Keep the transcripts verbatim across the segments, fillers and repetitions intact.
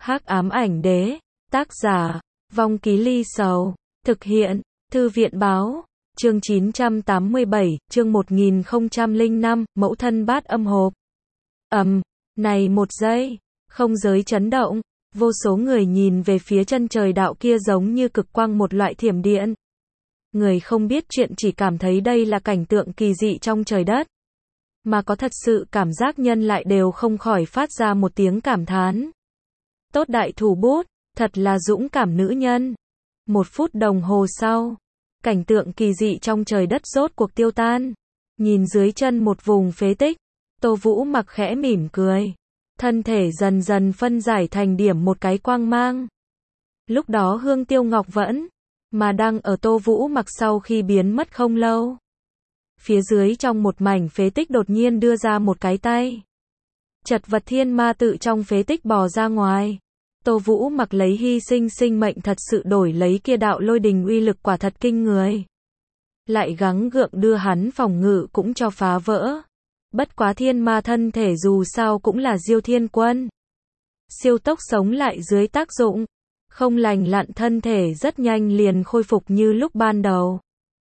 Hắc ám ảnh đế, tác giả, Vong Ký Ly Sầu, thực hiện, Thư viện báo, chương chín trăm tám mươi bảy, chương một nghìn không trăm lẻ năm, mẫu thân bát âm hộp. Ầm, này một giây, không giới chấn động, vô số người nhìn về phía chân trời đạo kia giống như cực quang một loại thiểm điện. Người không biết chuyện chỉ cảm thấy đây là cảnh tượng kỳ dị trong trời đất. Mà có thật sự cảm giác nhân lại đều không khỏi phát ra một tiếng cảm thán. Tốt đại thủ bút, thật là dũng cảm nữ nhân. Một phút đồng hồ sau, cảnh tượng kỳ dị trong trời đất rốt cuộc tiêu tan. Nhìn dưới chân một vùng phế tích, Tô Vũ Mặc khẽ mỉm cười. Thân thể dần dần phân giải thành điểm một cái quang mang. Lúc đó Hương Tiêu Ngọc vẫn mà đang ở Tô Vũ Mặc sau khi biến mất không lâu. Phía dưới trong một mảnh phế tích đột nhiên đưa ra một cái tay. Chật vật thiên ma tự trong phế tích bò ra ngoài. Tô Vũ Mặc lấy hy sinh sinh mệnh thật sự đổi lấy kia đạo lôi đình uy lực quả thật kinh người. Lại gắng gượng đưa hắn phòng ngự cũng cho phá vỡ. Bất quá thiên ma thân thể dù sao cũng là Diêu Thiên Quân. Siêu tốc sống lại dưới tác dụng. Không lành lặn thân thể rất nhanh liền khôi phục như lúc ban đầu.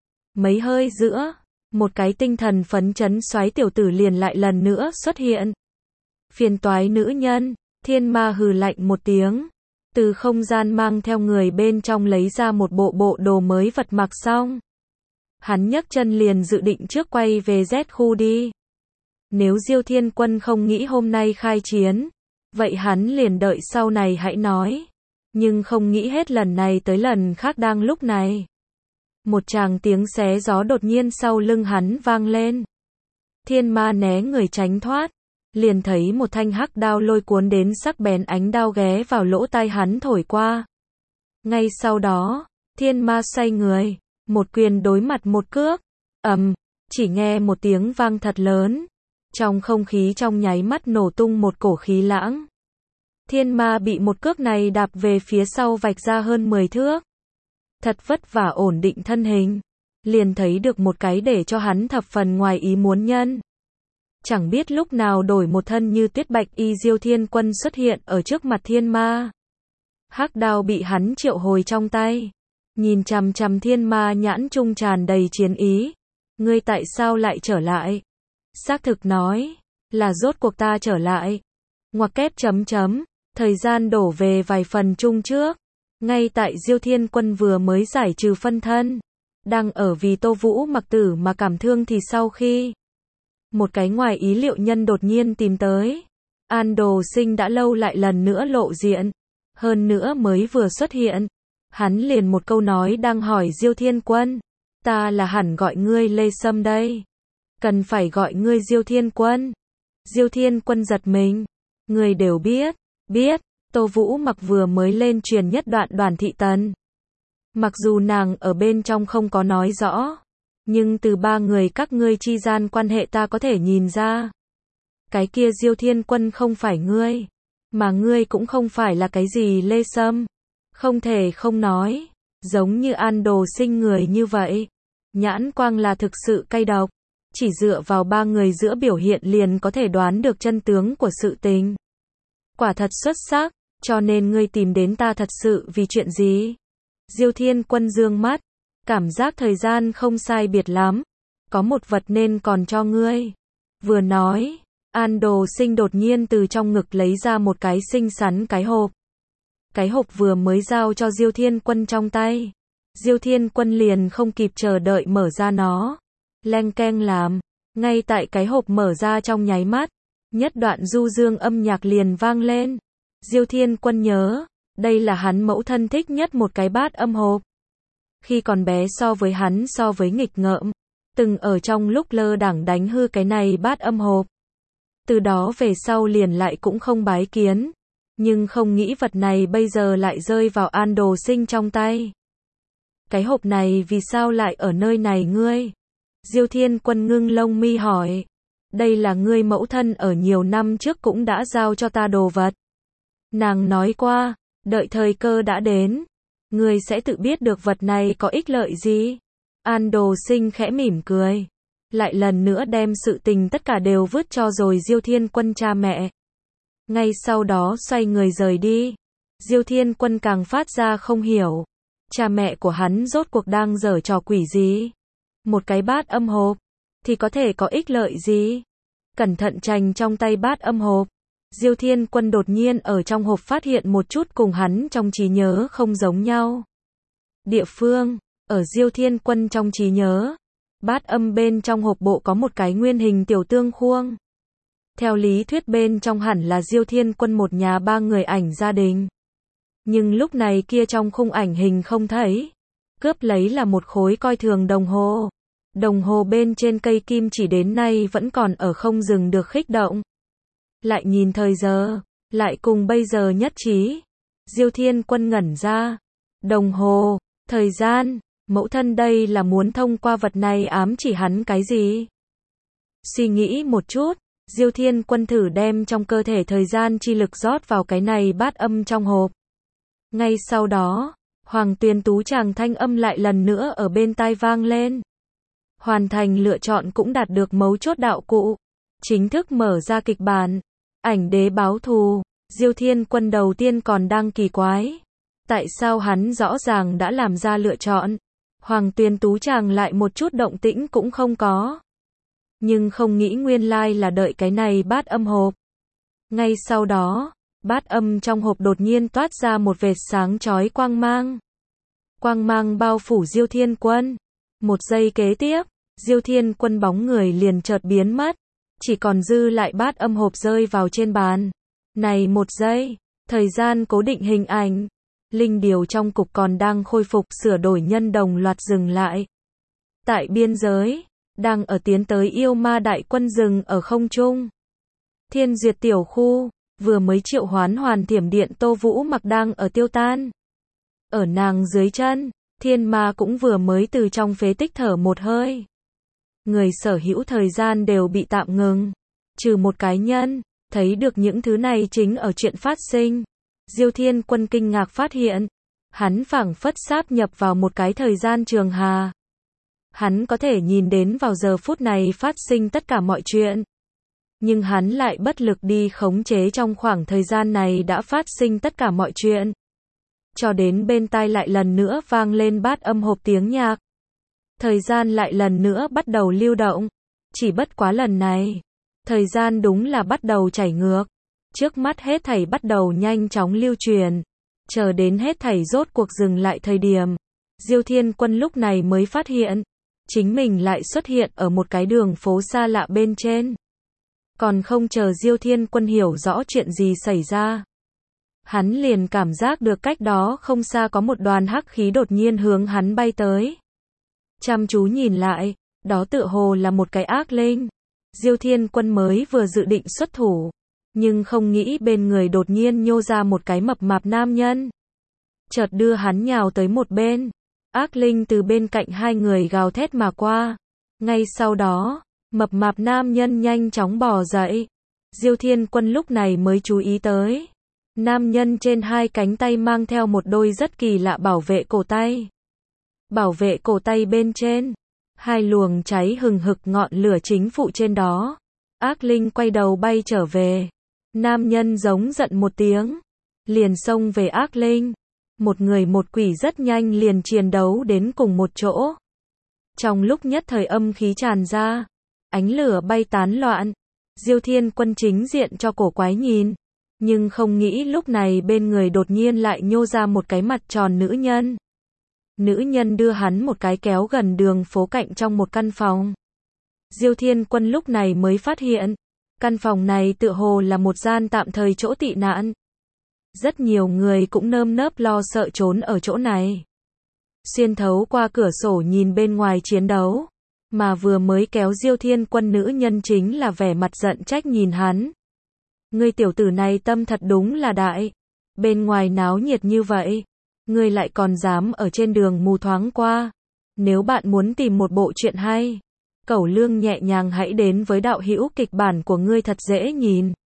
Mấy hơi giữa, một cái tinh thần phấn chấn xoáy tiểu tử liền lại lần nữa xuất hiện. Phiền toái nữ nhân, thiên ma hừ lạnh một tiếng. Từ không gian mang theo người bên trong lấy ra một bộ bộ đồ mới vật mặc xong. Hắn nhấc chân liền dự định trước quay về Z khu đi. Nếu Diêu Thiên Quân không nghĩ hôm nay khai chiến, vậy hắn liền đợi sau này hãy nói. Nhưng không nghĩ hết lần này tới lần khác đang lúc này. Một tràng tiếng xé gió đột nhiên sau lưng hắn vang lên. Thiên ma né người tránh thoát. Liền thấy một thanh hắc đao lôi cuốn đến sắc bén ánh đao ghé vào lỗ tai hắn thổi qua. Ngay sau đó, thiên ma xoay người. Một quyền đối mặt một cước. Ầm, chỉ nghe một tiếng vang thật lớn. Trong không khí trong nháy mắt nổ tung một cổ khí lãng. Thiên ma bị một cước này đạp về phía sau vạch ra hơn mười thước. Thật vất vả ổn định thân hình. Liền thấy được một cái để cho hắn thập phần ngoài ý muốn nhân. Chẳng biết lúc nào đổi một thân như tuyết bạch y Diêu Thiên Quân xuất hiện ở trước mặt thiên ma. Hắc đao bị hắn triệu hồi trong tay. Nhìn chằm chằm thiên ma nhãn trung tràn đầy chiến ý. Ngươi tại sao lại trở lại? Xác thực nói, là rốt cuộc ta trở lại. Ngoặc kép chấm chấm, thời gian đổ về vài phần chung trước. Ngay tại Diêu Thiên Quân vừa mới giải trừ phân thân. Đang ở vì Tô Vũ Mặc tử mà cảm thương thì sau khi một cái ngoài ý liệu nhân đột nhiên tìm tới. An Đồ Sinh đã lâu lại lần nữa lộ diện. Hơn nữa mới vừa xuất hiện. Hắn liền một câu nói đang hỏi Diêu Thiên Quân. Ta là hẳn gọi ngươi Lê Sâm đây. Cần phải gọi ngươi Diêu Thiên Quân. Diêu Thiên Quân giật mình. Người đều biết. Biết, Tô Vũ Mặc vừa mới lên truyền nhất đoạn Đoàn Thị Tần. Mặc dù nàng ở bên trong không có nói rõ. Nhưng từ ba người các ngươi chi gian quan hệ ta có thể nhìn ra. Cái kia Diêu Thiên Quân không phải ngươi. Mà ngươi cũng không phải là cái gì Lê Sâm. Không thể không nói. Giống như An Đồ Sinh người như vậy. Nhãn quang là thực sự cay độc. Chỉ dựa vào ba người giữa biểu hiện liền có thể đoán được chân tướng của sự tình. Quả thật xuất sắc, cho nên ngươi tìm đến ta thật sự vì chuyện gì? Diêu Thiên Quân dương mắt. Cảm giác thời gian không sai biệt lắm. Có một vật nên còn cho ngươi. Vừa nói, An Đồ Sinh đột nhiên từ trong ngực lấy ra một cái xinh xắn cái hộp. Cái hộp vừa mới giao cho Diêu Thiên Quân trong tay. Diêu Thiên Quân liền không kịp chờ đợi mở ra nó. Leng keng làm. Ngay tại cái hộp mở ra trong nháy mắt. Nhất đoạn du dương âm nhạc liền vang lên. Diêu Thiên Quân nhớ. Đây là hắn mẫu thân thích nhất một cái bát âm hộp. Khi còn bé so với hắn so với nghịch ngợm. Từng ở trong lúc lơ đảng đánh hư cái này bát âm hộp. Từ đó về sau liền lại cũng không bái kiến. Nhưng không nghĩ vật này bây giờ lại rơi vào An Đồ Sinh trong tay. Cái hộp này vì sao lại ở nơi này ngươi? Diêu Thiên Quân ngưng lông mi hỏi. Đây là ngươi mẫu thân ở nhiều năm trước cũng đã giao cho ta đồ vật. Nàng nói qua, đợi thời cơ đã đến. Ngươi sẽ tự biết được vật này có ích lợi gì. An Đồ Sinh khẽ mỉm cười. Lại lần nữa đem sự tình tất cả đều vứt cho rồi Diêu Thiên Quân cha mẹ. Ngay sau đó xoay người rời đi. Diêu Thiên Quân càng phát ra không hiểu. Cha mẹ của hắn rốt cuộc đang giở trò quỷ gì? Một cái bát âm hộp, thì có thể có ích lợi gì? Cẩn thận trành trong tay bát âm hộp. Diêu Thiên Quân đột nhiên ở trong hộp phát hiện một chút cùng hắn trong trí nhớ không giống nhau. Địa phương, ở Diêu Thiên Quân trong trí nhớ, bát âm bên trong hộp bộ có một cái nguyên hình tiểu tương khuông. Theo lý thuyết bên trong hẳn là Diêu Thiên Quân một nhà ba người ảnh gia đình. Nhưng lúc này kia trong khung ảnh hình không thấy. Cướp lấy là một khối coi thường đồng hồ. Đồng hồ bên trên cây kim chỉ đến nay vẫn còn ở không dừng được khích động. Lại nhìn thời giờ, lại cùng bây giờ nhất trí. Diêu Thiên Quân ngẩn ra. Đồng hồ, thời gian, mẫu thân đây là muốn thông qua vật này ám chỉ hắn cái gì? Suy nghĩ một chút, Diêu Thiên Quân thử đem trong cơ thể thời gian chi lực rót vào cái này bát âm trong hộp. Ngay sau đó, Hoàng Tuyền Tú chàng thanh âm lại lần nữa ở bên tai vang lên. Hoàn thành lựa chọn cũng đạt được mấu chốt đạo cụ. Chính thức mở ra kịch bản. Ảnh đế báo thù. Diêu Thiên Quân đầu tiên còn đang kỳ quái. Tại sao hắn rõ ràng đã làm ra lựa chọn? Hoàng Tuyền Tú chàng lại một chút động tĩnh cũng không có. Nhưng không nghĩ nguyên lai là đợi cái này bát âm hộp. Ngay sau đó, bát âm trong hộp đột nhiên toát ra một vệt sáng chói quang mang. Quang mang bao phủ Diêu Thiên Quân. Một giây kế tiếp, Diêu Thiên Quân bóng người liền chợt biến mất. Chỉ còn dư lại bát âm hộp rơi vào trên bàn. Này một giây, thời gian cố định hình ảnh. Linh điều trong cục còn đang khôi phục sửa đổi nhân đồng loạt dừng lại. Tại biên giới, đang ở tiến tới yêu ma đại quân rừng ở không trung. Thiên Duyệt tiểu khu, vừa mới triệu hoán hoàn thiểm điện Tô Vũ Mặc đang ở tiêu tan. Ở nàng dưới chân, thiên ma cũng vừa mới từ trong phế tích thở một hơi. Người sở hữu thời gian đều bị tạm ngừng. Trừ một cái nhân, thấy được những thứ này chính ở chuyện phát sinh. Diêu Thiên Quân kinh ngạc phát hiện, hắn phảng phất sáp nhập vào một cái thời gian trường hà. Hắn có thể nhìn đến vào giờ phút này phát sinh tất cả mọi chuyện. Nhưng hắn lại bất lực đi khống chế trong khoảng thời gian này đã phát sinh tất cả mọi chuyện. Cho đến bên tai lại lần nữa vang lên bát âm hộp tiếng nhạc. Thời gian lại lần nữa bắt đầu lưu động. Chỉ bất quá lần này, thời gian đúng là bắt đầu chảy ngược. Trước mắt hết thảy bắt đầu nhanh chóng lưu truyền. Chờ đến hết thảy rốt cuộc dừng lại thời điểm. Diêu Thiên Quân lúc này mới phát hiện. Chính mình lại xuất hiện ở một cái đường phố xa lạ bên trên. Còn không chờ Diêu Thiên Quân hiểu rõ chuyện gì xảy ra. Hắn liền cảm giác được cách đó không xa có một đoàn hắc khí đột nhiên hướng hắn bay tới. Chăm chú nhìn lại, đó tựa hồ là một cái ác linh. Diêu Thiên Quân mới vừa dự định xuất thủ. Nhưng không nghĩ bên người đột nhiên nhô ra một cái mập mạp nam nhân. Chợt đưa hắn nhào tới một bên. Ác linh từ bên cạnh hai người gào thét mà qua. Ngay sau đó, mập mạp nam nhân nhanh chóng bò dậy. Diêu Thiên Quân lúc này mới chú ý tới. Nam nhân trên hai cánh tay mang theo một đôi rất kỳ lạ bảo vệ cổ tay. Bảo vệ cổ tay bên trên, hai luồng cháy hừng hực ngọn lửa chính phụ trên đó. Ác linh quay đầu bay trở về. Nam nhân giống giận một tiếng, liền xông về ác linh. Một người một quỷ rất nhanh liền chiến đấu đến cùng một chỗ. Trong lúc nhất thời âm khí tràn ra, ánh lửa bay tán loạn. Diêu Thiên Quân chính diện cho cổ quái nhìn, nhưng không nghĩ lúc này bên người đột nhiên lại nhô ra một cái mặt tròn nữ nhân. Nữ nhân đưa hắn một cái kéo gần đường phố cạnh trong một căn phòng. Diêu Thiên Quân lúc này mới phát hiện, căn phòng này tựa hồ là một gian tạm thời chỗ tị nạn. Rất nhiều người cũng nơm nớp lo sợ trốn ở chỗ này. Xuyên thấu qua cửa sổ nhìn bên ngoài chiến đấu, mà vừa mới kéo Diêu Thiên Quân nữ nhân chính là vẻ mặt giận trách nhìn hắn. Ngươi tiểu tử này tâm thật đúng là đại. Bên ngoài náo nhiệt như vậy, ngươi lại còn dám ở trên đường mù thoáng qua. Nếu bạn muốn tìm một bộ truyện hay, Cẩu Lương nhẹ nhàng hãy đến với đạo hữu kịch bản của ngươi thật dễ nhìn.